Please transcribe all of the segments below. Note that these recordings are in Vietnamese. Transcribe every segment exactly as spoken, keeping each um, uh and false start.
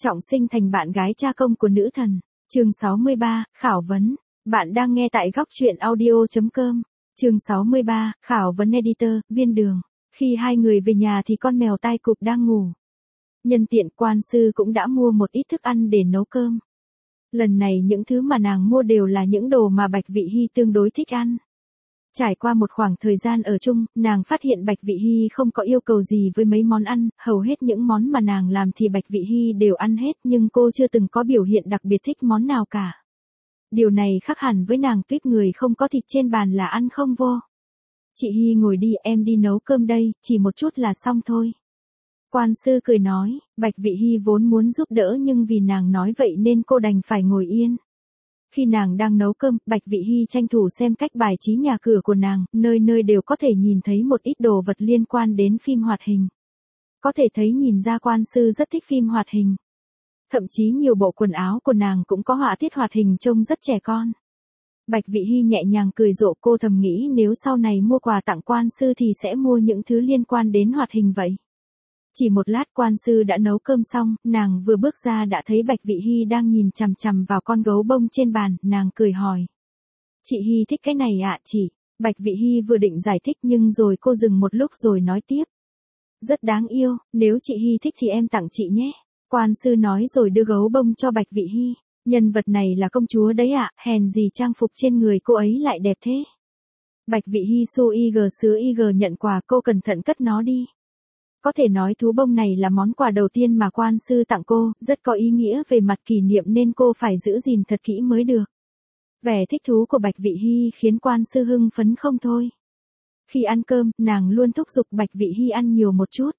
Trọng sinh thành bạn gái cha công của nữ thần. Chương sáu mươi ba, khảo vấn. Bạn đang nghe tại góc truyện audio chấm com. Chương sáu mươi ba, khảo vấn editor, Viên Đường. Khi hai người về nhà thì con mèo tai cụp đang ngủ. Nhân tiện quan sư cũng đã mua một ít thức ăn để nấu cơm. Lần này những thứ mà nàng mua đều là những đồ mà Bạch Vị Hy tương đối thích ăn. Trải qua một khoảng thời gian ở chung, nàng phát hiện Bạch Vị Hy không có yêu cầu gì với mấy món ăn, hầu hết những món mà nàng làm thì Bạch Vị Hy đều ăn hết, nhưng cô chưa từng có biểu hiện đặc biệt thích món nào cả. Điều này khác hẳn với nàng tuyết người không có thịt trên bàn là ăn không vô. Chị Hy ngồi đi, em đi nấu cơm đây, chỉ một chút là xong thôi. Quan sư cười nói, Bạch Vị Hy vốn muốn giúp đỡ nhưng vì nàng nói vậy nên cô đành phải ngồi yên. Khi nàng đang nấu cơm, Bạch Vị Hy tranh thủ xem cách bài trí nhà cửa của nàng, nơi nơi đều có thể nhìn thấy một ít đồ vật liên quan đến phim hoạt hình. Có thể thấy nhìn ra quan sư rất thích phim hoạt hình. Thậm chí nhiều bộ quần áo của nàng cũng có họa tiết hoạt hình trông rất trẻ con. Bạch Vị Hy nhẹ nhàng cười rộ, cô thầm nghĩ nếu sau này mua quà tặng quan sư thì sẽ mua những thứ liên quan đến hoạt hình vậy. Chỉ một lát quan sư đã nấu cơm xong, nàng vừa bước ra đã thấy Bạch Vị Hy đang nhìn chằm chằm vào con gấu bông trên bàn, nàng cười hỏi. Chị Hy thích cái này ạ chị? Bạch Vị Hy vừa định giải thích nhưng rồi cô dừng một lúc rồi nói tiếp. Rất đáng yêu, nếu chị Hy thích thì em tặng chị nhé. Quan sư nói rồi đưa gấu bông cho Bạch Vị Hy. Nhân vật này là công chúa đấy ạ, hèn gì trang phục trên người cô ấy lại đẹp thế. Bạch Vị Hy xu y gờ sứ y gờ nhận quà, cô cẩn thận cất nó đi. Có thể nói thú bông này là món quà đầu tiên mà quan sư tặng cô, rất có ý nghĩa về mặt kỷ niệm nên cô phải giữ gìn thật kỹ mới được. Vẻ thích thú của Bạch Vị Hy khiến quan sư hưng phấn không thôi. Khi ăn cơm, nàng luôn thúc giục Bạch Vị Hy ăn nhiều một chút.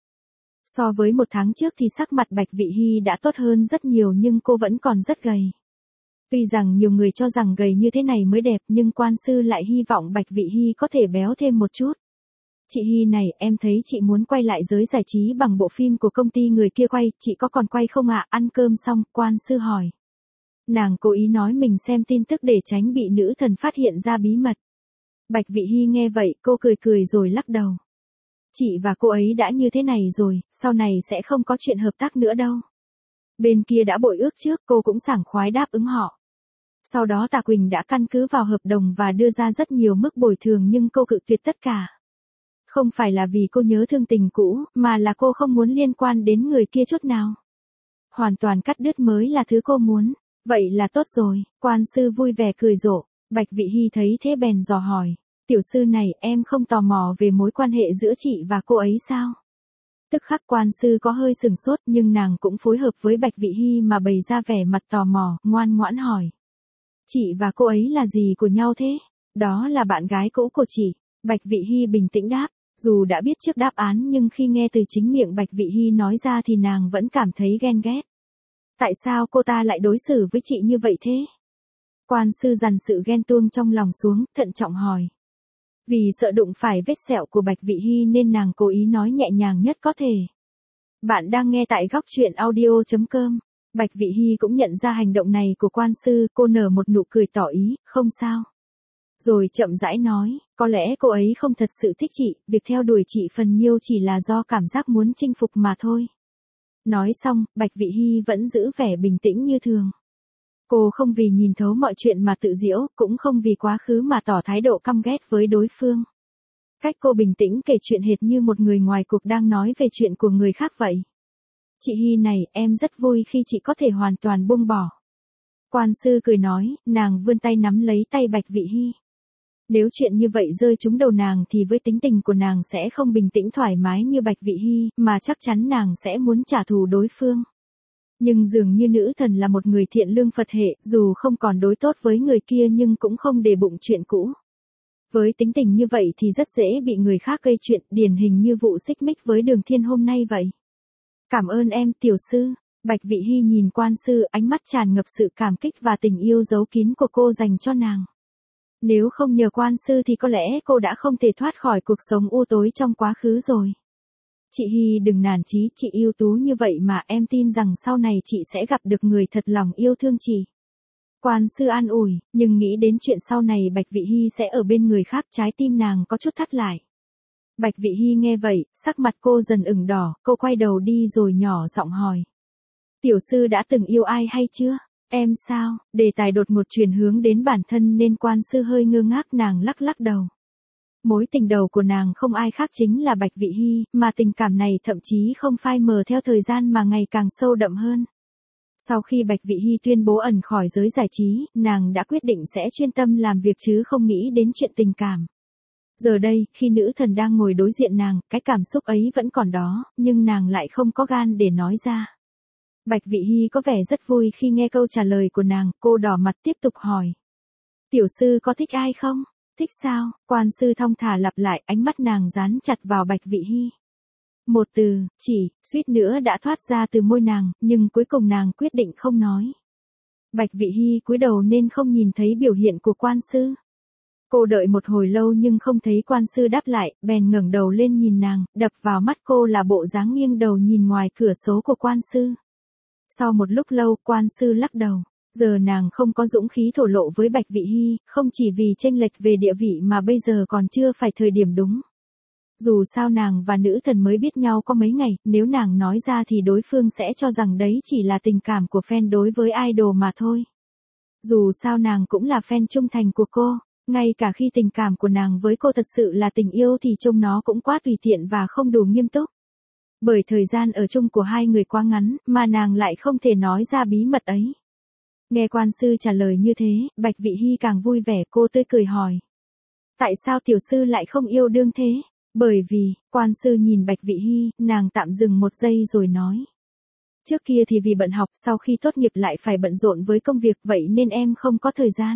So với một tháng trước thì sắc mặt Bạch Vị Hy đã tốt hơn rất nhiều nhưng cô vẫn còn rất gầy. Tuy rằng nhiều người cho rằng gầy như thế này mới đẹp nhưng quan sư lại hy vọng Bạch Vị Hy có thể béo thêm một chút. Chị Hy này, em thấy chị muốn quay lại giới giải trí bằng bộ phim của công ty người kia quay, chị có còn quay không ạ? Ăn cơm xong, quan sư hỏi. Nàng cố ý nói mình xem tin tức để tránh bị nữ thần phát hiện ra bí mật. Bạch Vị Hy nghe vậy, cô cười cười rồi lắc đầu. Chị và cô ấy đã như thế này rồi, sau này sẽ không có chuyện hợp tác nữa đâu. Bên kia đã bội ước trước, cô cũng sảng khoái đáp ứng họ. Sau đó Tạ Quỳnh đã căn cứ vào hợp đồng và đưa ra rất nhiều mức bồi thường nhưng cô cự tuyệt tất cả. Không phải là vì cô nhớ thương tình cũ, mà là cô không muốn liên quan đến người kia chút nào. Hoàn toàn cắt đứt mới là thứ cô muốn. Vậy là tốt rồi, quan sư vui vẻ cười rộ. Bạch Vị Hy thấy thế bèn dò hỏi. Tiểu sư này, em không tò mò về mối quan hệ giữa chị và cô ấy sao? Tức khắc quan sư có hơi sừng sốt nhưng nàng cũng phối hợp với Bạch Vị Hy mà bày ra vẻ mặt tò mò, ngoan ngoãn hỏi. Chị và cô ấy là gì của nhau thế? Đó là bạn gái cũ của chị. Bạch Vị Hy bình tĩnh đáp. Dù đã biết trước đáp án nhưng khi nghe từ chính miệng Bạch Vị Hy nói ra thì nàng vẫn cảm thấy ghen ghét. Tại sao cô ta lại đối xử với chị như vậy thế? Quan sư dằn sự ghen tuông trong lòng xuống, thận trọng hỏi. Vì sợ đụng phải vết sẹo của Bạch Vị Hy nên nàng cố ý nói nhẹ nhàng nhất có thể. Bạn đang nghe tại góc truyện audio chấm com. Bạch Vị Hy cũng nhận ra hành động này của quan sư, cô nở một nụ cười tỏ ý, không sao. Rồi chậm rãi nói, có lẽ cô ấy không thật sự thích chị, việc theo đuổi chị phần nhiêu chỉ là do cảm giác muốn chinh phục mà thôi. Nói xong, Bạch Vị Hy vẫn giữ vẻ bình tĩnh như thường. Cô không vì nhìn thấu mọi chuyện mà tự giễu, cũng không vì quá khứ mà tỏ thái độ căm ghét với đối phương. Cách cô bình tĩnh kể chuyện hệt như một người ngoài cuộc đang nói về chuyện của người khác vậy. Chị Hy này, em rất vui khi chị có thể hoàn toàn buông bỏ. Quan sư cười nói, nàng vươn tay nắm lấy tay Bạch Vị Hy. Nếu chuyện như vậy rơi trúng đầu nàng thì với tính tình của nàng sẽ không bình tĩnh thoải mái như Bạch Vị Hy, mà chắc chắn nàng sẽ muốn trả thù đối phương. Nhưng dường như nữ thần là một người thiện lương Phật hệ, dù không còn đối tốt với người kia nhưng cũng không để bụng chuyện cũ. Với tính tình như vậy thì rất dễ bị người khác gây chuyện, điển hình như vụ xích mích với Đường Thiên hôm nay vậy. Cảm ơn em, tiểu sư. Bạch Vị Hy nhìn quan sư, ánh mắt tràn ngập sự cảm kích và tình yêu giấu kín của cô dành cho nàng. Nếu không nhờ quan sư thì có lẽ cô đã không thể thoát khỏi cuộc sống u tối trong quá khứ rồi. Chị Hy đừng nản chí, chị ưu tú như vậy mà em tin rằng sau này chị sẽ gặp được người thật lòng yêu thương chị. Quan sư an ủi, nhưng nghĩ đến chuyện sau này Bạch Vị Hy sẽ ở bên người khác trái tim nàng có chút thắt lại. Bạch Vị Hy nghe vậy, sắc mặt cô dần ửng đỏ, cô quay đầu đi rồi nhỏ giọng hỏi. Tiểu sư đã từng yêu ai hay chưa? Em sao? Đề tài đột ngột chuyển hướng đến bản thân nên quan sư hơi ngơ ngác, nàng lắc lắc đầu. Mối tình đầu của nàng không ai khác chính là Bạch Vị Hy, mà tình cảm này thậm chí không phai mờ theo thời gian mà ngày càng sâu đậm hơn. Sau khi Bạch Vị Hy tuyên bố ẩn khỏi giới giải trí, nàng đã quyết định sẽ chuyên tâm làm việc chứ không nghĩ đến chuyện tình cảm. Giờ đây, khi nữ thần đang ngồi đối diện nàng, cái cảm xúc ấy vẫn còn đó, nhưng nàng lại không có gan để nói ra. Bạch Vị Hy có vẻ rất vui khi nghe câu trả lời của nàng, cô đỏ mặt tiếp tục hỏi. Tiểu sư có thích ai không? Thích sao? Quan sư thong thả lặp lại, ánh mắt nàng dán chặt vào Bạch Vị Hy. Một từ, chỉ, suýt nữa đã thoát ra từ môi nàng, nhưng cuối cùng nàng quyết định không nói. Bạch Vị Hy cúi đầu nên không nhìn thấy biểu hiện của quan sư. Cô đợi một hồi lâu nhưng không thấy quan sư đáp lại, bèn ngẩng đầu lên nhìn nàng, đập vào mắt cô là bộ dáng nghiêng đầu nhìn ngoài cửa sổ của quan sư. Sau một lúc lâu, quan sư lắc đầu. Giờ nàng không có dũng khí thổ lộ với Bạch Vị Hy, không chỉ vì chênh lệch về địa vị mà bây giờ còn chưa phải thời điểm đúng. Dù sao nàng và nữ thần mới biết nhau có mấy ngày, nếu nàng nói ra thì đối phương sẽ cho rằng đấy chỉ là tình cảm của fan đối với idol mà thôi. Dù sao nàng cũng là fan trung thành của cô, ngay cả khi tình cảm của nàng với cô thật sự là tình yêu thì trông nó cũng quá tùy tiện và không đủ nghiêm túc. Bởi thời gian ở chung của hai người quá ngắn, mà nàng lại không thể nói ra bí mật ấy. Nghe quan sư trả lời như thế, Bạch Vị Hy càng vui vẻ, cô tươi cười hỏi. Tại sao tiểu sư lại không yêu đương thế? Bởi vì, quan sư nhìn Bạch Vị Hy, nàng tạm dừng một giây rồi nói. Trước kia thì vì bận học, sau khi tốt nghiệp lại phải bận rộn với công việc, vậy nên em không có thời gian.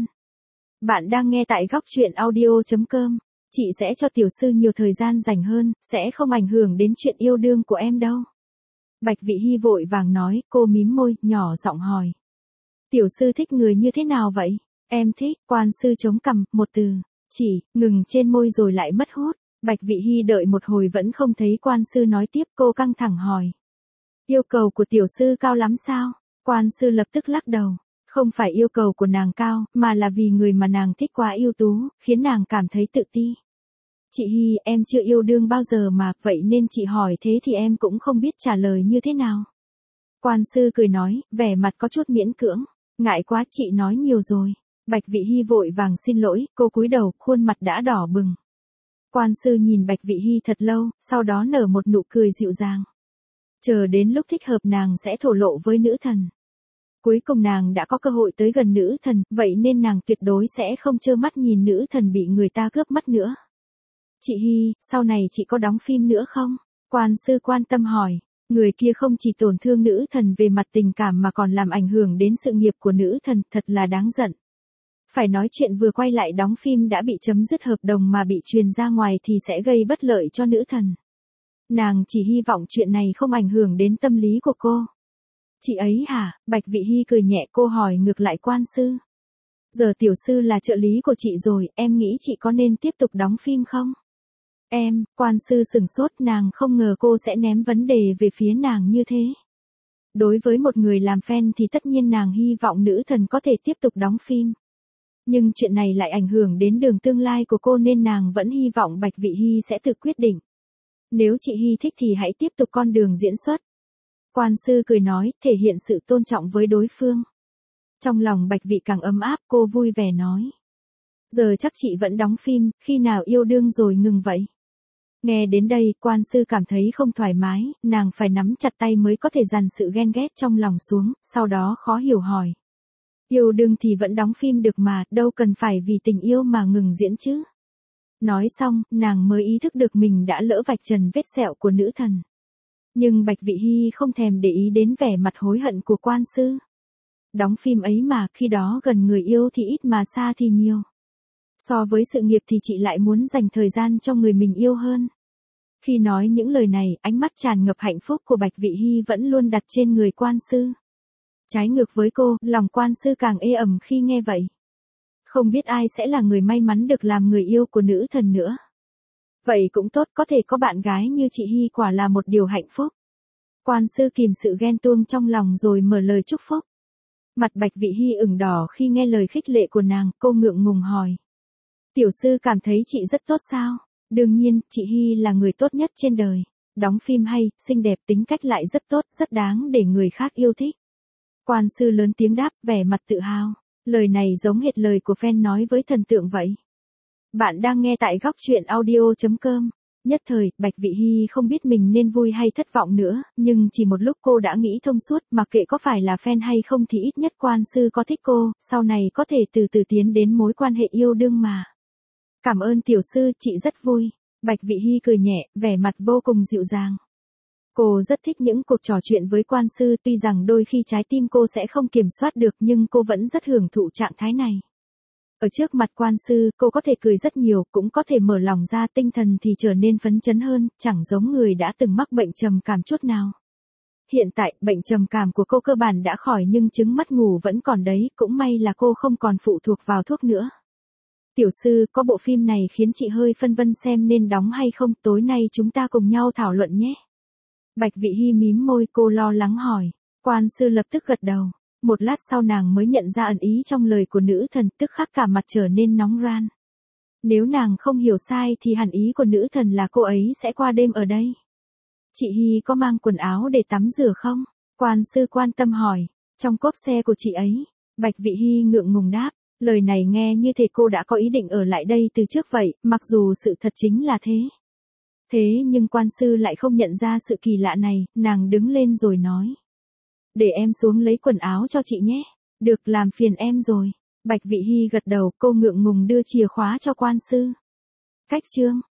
Bạn đang nghe tại góc truyện audio chấm com. Chị sẽ cho tiểu sư nhiều thời gian rảnh hơn, sẽ không ảnh hưởng đến chuyện yêu đương của em đâu. Bạch Vị Hy vội vàng nói, cô mím môi, nhỏ giọng hỏi. Tiểu sư thích người như thế nào vậy? Em thích, quan sư chống cằm, một từ, chỉ, ngừng trên môi rồi lại mất hút. Bạch Vị Hy đợi một hồi vẫn không thấy quan sư nói tiếp, cô căng thẳng hỏi. Yêu cầu của tiểu sư cao lắm sao? Quan sư lập tức lắc đầu. Không phải yêu cầu của nàng cao, mà là vì người mà nàng thích quá ưu tú, khiến nàng cảm thấy tự ti. Chị Hy, em chưa yêu đương bao giờ mà, vậy nên chị hỏi thế thì em cũng không biết trả lời như thế nào. Quan sư cười nói, vẻ mặt có chút miễn cưỡng. Ngại quá, chị nói nhiều rồi. Bạch Vị Hy vội vàng xin lỗi, cô cúi đầu, khuôn mặt đã đỏ bừng. Quan sư nhìn Bạch Vị Hy thật lâu, sau đó nở một nụ cười dịu dàng. Chờ đến lúc thích hợp nàng sẽ thổ lộ với nữ thần. Cuối cùng nàng đã có cơ hội tới gần nữ thần, vậy nên nàng tuyệt đối sẽ không trơ mắt nhìn nữ thần bị người ta cướp mất nữa. Chị Hy, sau này chị có đóng phim nữa không? Quan sư quan tâm hỏi. Người kia không chỉ tổn thương nữ thần về mặt tình cảm mà còn làm ảnh hưởng đến sự nghiệp của nữ thần, thật là đáng giận. Phải nói chuyện vừa quay lại đóng phim đã bị chấm dứt hợp đồng mà bị truyền ra ngoài thì sẽ gây bất lợi cho nữ thần. Nàng chỉ hy vọng chuyện này không ảnh hưởng đến tâm lý của cô. Chị ấy hả? Bạch Vị Hy cười nhẹ, cô hỏi ngược lại quan sư. Giờ tiểu sư là trợ lý của chị rồi, em nghĩ chị có nên tiếp tục đóng phim không? Em, quan sư sửng sốt, nàng không ngờ cô sẽ ném vấn đề về phía nàng như thế. Đối với một người làm fan thì tất nhiên nàng hy vọng nữ thần có thể tiếp tục đóng phim. Nhưng chuyện này lại ảnh hưởng đến đường tương lai của cô nên nàng vẫn hy vọng Bạch Vị Hy sẽ tự quyết định. Nếu chị Hy thích thì hãy tiếp tục con đường diễn xuất. Quan sư cười nói, thể hiện sự tôn trọng với đối phương. Trong lòng Bạch Vị càng ấm áp, cô vui vẻ nói. Giờ chắc chị vẫn đóng phim, khi nào yêu đương rồi ngừng vậy? Nghe đến đây, quan sư cảm thấy không thoải mái, nàng phải nắm chặt tay mới có thể dằn sự ghen ghét trong lòng xuống, sau đó khó hiểu hỏi. Yêu đương thì vẫn đóng phim được mà, đâu cần phải vì tình yêu mà ngừng diễn chứ. Nói xong, nàng mới ý thức được mình đã lỡ vạch trần vết sẹo của nữ thần. Nhưng Bạch Vị Hy không thèm để ý đến vẻ mặt hối hận của quan sư. Đóng phim ấy mà, khi đó gần người yêu thì ít mà xa thì nhiều. So với sự nghiệp thì chị lại muốn dành thời gian cho người mình yêu hơn. Khi nói những lời này, ánh mắt tràn ngập hạnh phúc của Bạch Vị Hy vẫn luôn đặt trên người quan sư. Trái ngược với cô, lòng quan sư càng ê ẩm khi nghe vậy. Không biết ai sẽ là người may mắn được làm người yêu của nữ thần nữa. Vậy cũng tốt, có thể có bạn gái như chị Hy quả là một điều hạnh phúc. Quan sư kìm sự ghen tuông trong lòng rồi mở lời chúc phúc. Mặt Bạch Vị Hy ửng đỏ khi nghe lời khích lệ của nàng, cô ngượng ngùng hỏi. Tiểu sư cảm thấy chị rất tốt sao? Đương nhiên, chị Hy là người tốt nhất trên đời. đóng phim hay, xinh đẹp, tính cách lại rất tốt, rất đáng để người khác yêu thích. Quan sư lớn tiếng đáp, vẻ mặt tự hào. Lời này giống hệt lời của fan nói với thần tượng vậy. Bạn đang nghe tại góc truyện audio chấm com. Nhất thời, Bạch Vị Hy không biết mình nên vui hay thất vọng nữa, nhưng chỉ một lúc cô đã nghĩ thông suốt, mặc kệ có phải là fan hay không thì ít nhất quan sư có thích cô, sau này có thể từ từ tiến đến mối quan hệ yêu đương mà. Cảm ơn tiểu sư, chị rất vui. Bạch Vị Hy cười nhẹ, vẻ mặt vô cùng dịu dàng. Cô rất thích những cuộc trò chuyện với quan sư, tuy rằng đôi khi trái tim cô sẽ không kiểm soát được nhưng cô vẫn rất hưởng thụ trạng thái này. Ở trước mặt quan sư, cô có thể cười rất nhiều, cũng có thể mở lòng ra, tinh thần thì trở nên phấn chấn hơn, chẳng giống người đã từng mắc bệnh trầm cảm chút nào. Hiện tại, bệnh trầm cảm của cô cơ bản đã khỏi nhưng chứng mất ngủ vẫn còn đấy, cũng may là cô không còn phụ thuộc vào thuốc nữa. Tiểu sư, có bộ phim này khiến chị hơi phân vân xem nên đóng hay không, tối nay chúng ta cùng nhau thảo luận nhé. Bạch Vị Hy mím môi, cô lo lắng hỏi. Quan sư lập tức gật đầu. Một lát sau nàng mới nhận ra ẩn ý trong lời của nữ thần, tức khắc cả mặt trở nên nóng ran. Nếu nàng không hiểu sai thì hẳn ý của nữ thần là cô ấy sẽ qua đêm ở đây. Chị Hy có mang quần áo để tắm rửa không? Quan sư quan tâm hỏi. Trong cốp xe của chị ấy. Bạch Vị Hy ngượng ngùng đáp. Lời này nghe như thể cô đã có ý định ở lại đây từ trước vậy, mặc dù sự thật chính là thế. Thế nhưng quan sư lại không nhận ra sự kỳ lạ này, nàng đứng lên rồi nói. Để em xuống lấy quần áo cho chị nhé. Được, làm phiền em rồi. Bạch Vị Hy gật đầu, cô ngượng ngùng đưa chìa khóa cho quan sư. Cách chương.